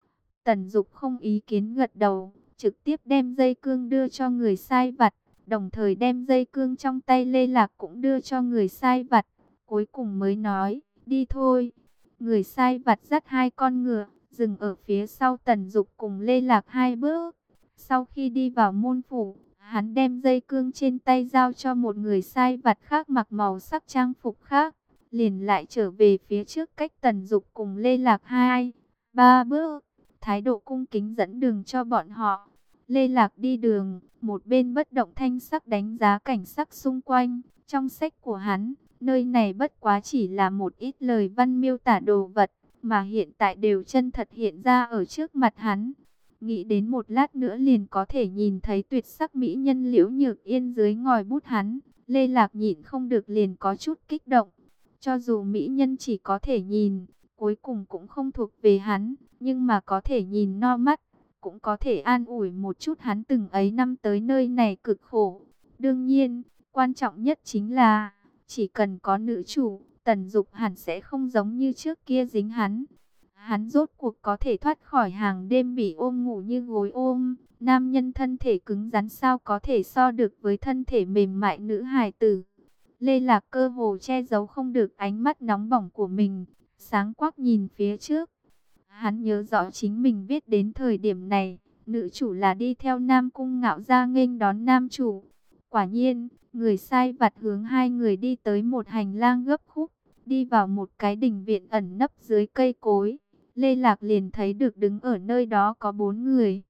Tần Dục không ý kiến gật đầu, trực tiếp đem dây cương đưa cho người sai vặt, đồng thời đem dây cương trong tay Lê Lạc cũng đưa cho người sai vặt, cuối cùng mới nói, đi thôi. Người sai vặt dắt hai con ngựa, dừng ở phía sau Tần Dục cùng Lê Lạc hai bước. Sau khi đi vào môn phủ, hắn đem dây cương trên tay giao cho một người sai vặt khác mặc màu sắc trang phục khác, liền lại trở về phía trước cách Tần Dục cùng Lê Lạc hai, ba bước, thái độ cung kính dẫn đường cho bọn họ. Lê Lạc đi đường, một bên bất động thanh sắc đánh giá cảnh sắc xung quanh. Trong sách của hắn, nơi này bất quá chỉ là một ít lời văn miêu tả đồ vật, mà hiện tại đều chân thật hiện ra ở trước mặt hắn. Nghĩ đến một lát nữa liền có thể nhìn thấy tuyệt sắc mỹ nhân Liễu Nhược Yên dưới ngòi bút hắn, Lê Lạc nhịn không được liền có chút kích động. Cho dù mỹ nhân chỉ có thể nhìn, cuối cùng cũng không thuộc về hắn, nhưng mà có thể nhìn no mắt, cũng có thể an ủi một chút hắn từng ấy năm tới nơi này cực khổ. Đương nhiên, quan trọng nhất chính là, chỉ cần có nữ chủ, Tần Dục hẳn sẽ không giống như trước kia dính hắn. Hắn rốt cuộc có thể thoát khỏi hàng đêm bị ôm ngủ như gối ôm. Nam nhân thân thể cứng rắn sao có thể so được với thân thể mềm mại nữ hài tử. Lê Lạc cơ hồ che giấu không được ánh mắt nóng bỏng của mình, sáng quắc nhìn phía trước. Hắn nhớ rõ chính mình biết đến thời điểm này, nữ chủ là đi theo Nam Cung Ngạo ra nghênh đón nam chủ. Quả nhiên, người sai vặt hướng hai người đi tới một hành lang gấp khúc, đi vào một cái đình viện ẩn nấp dưới cây cối. Lê Lạc liền thấy được đứng ở nơi đó có bốn người.